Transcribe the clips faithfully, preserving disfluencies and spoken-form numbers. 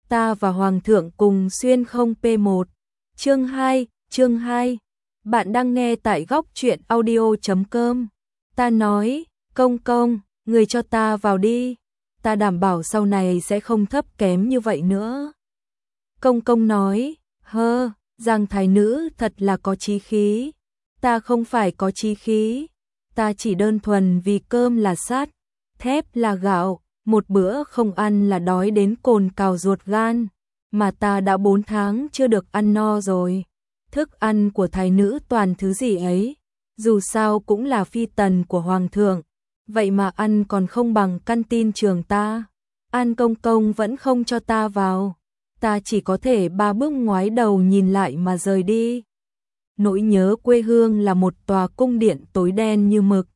Ta và Hoàng thượng cùng xuyên không P một. Chương hai, chương hai. Bạn đang nghe tại góc truyện audio chấm com. Ta nói, công công, người cho ta vào đi. Ta đảm bảo sau này sẽ không thấp kém như vậy nữa. Công công nói, hơ, Giang thái nữ thật là có chí khí. Ta không phải có chí khí. Ta chỉ đơn thuần vì cơm là sắt, thép là gạo, một bữa không ăn là đói đến cồn cào ruột gan, mà ta đã bốn tháng chưa được ăn no rồi. Thức ăn của thái nữ toàn thứ gì ấy, dù sao cũng là phi tần của hoàng thượng, vậy mà ăn còn không bằng căn tin trường ta. An công công vẫn không cho ta vào, ta chỉ có thể ba bước ngoái đầu nhìn lại mà rời đi. Nỗi nhớ quê hương là một tòa cung điện tối đen như mực.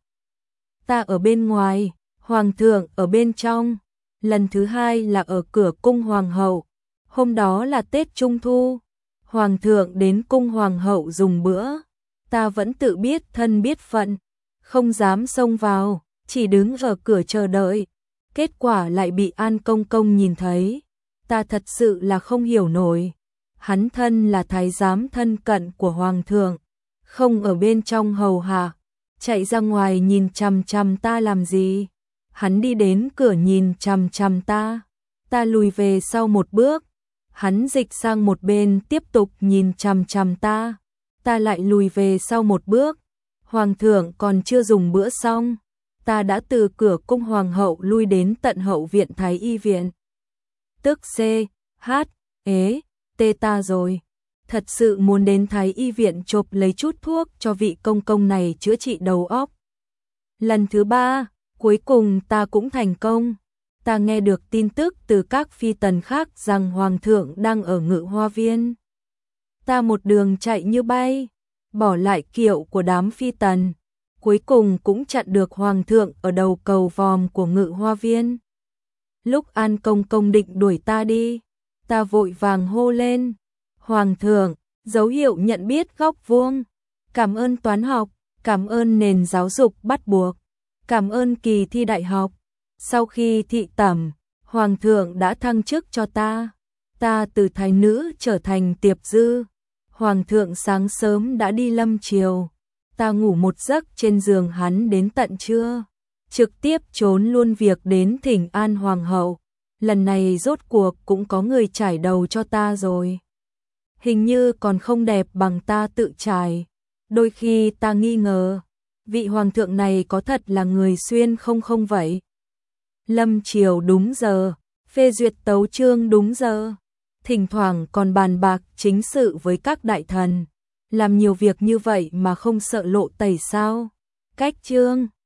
Ta ở bên ngoài, hoàng thượng ở bên trong. Lần thứ hai là ở cửa cung hoàng hậu. Hôm đó là Tết Trung Thu. Hoàng thượng đến cung hoàng hậu dùng bữa. Ta vẫn tự biết thân biết phận, không dám xông vào, chỉ đứng ở cửa chờ đợi. Kết quả lại bị An công công nhìn thấy. Ta thật sự là không hiểu nổi. Hắn thân là thái giám thân cận của hoàng thượng, không ở bên trong hầu hạ, chạy ra ngoài nhìn chằm chằm ta làm gì? Hắn đi đến cửa nhìn chằm chằm ta, ta lùi về sau một bước, hắn dịch sang một bên tiếp tục nhìn chằm chằm ta, ta lại lùi về sau một bước. Hoàng thượng còn chưa dùng bữa xong, ta đã từ cửa cung hoàng hậu lui đến tận hậu viện thái y viện. Tức C, H, ế, tê ta rồi. Thật sự muốn đến thái y viện chộp lấy chút thuốc cho vị công công này chữa trị đầu óc. Lần thứ ba, cuối cùng ta cũng thành công. Ta nghe được tin tức từ các phi tần khác rằng hoàng thượng đang ở Ngự Hoa Viên. Ta một đường chạy như bay, bỏ lại kiệu của đám phi tần, cuối cùng cũng chặn được hoàng thượng ở đầu cầu vòm của Ngự Hoa Viên. Lúc An công công định đuổi ta đi, ta vội vàng hô lên, hoàng thượng, dấu hiệu nhận biết góc vuông, cảm ơn toán học, cảm ơn nền giáo dục bắt buộc, cảm ơn kỳ thi đại học. Sau khi thị tẩm, hoàng thượng đã thăng chức cho ta, ta từ thái nữ trở thành tiệp dư. Hoàng thượng sáng sớm đã đi lâm triều, ta ngủ một giấc trên giường hắn đến tận trưa, trực tiếp trốn luôn việc đến thỉnh an hoàng hậu. Lần này rốt cuộc cũng có người trải đầu cho ta rồi. Hình như còn không đẹp bằng ta tự trải. Đôi khi ta nghi ngờ, vị hoàng thượng này có thật là người xuyên không không vậy? Lâm triều đúng giờ, phê duyệt tấu chương đúng giờ, thỉnh thoảng còn bàn bạc chính sự với các đại thần. Làm nhiều việc như vậy mà không sợ lộ tẩy sao? Cách chương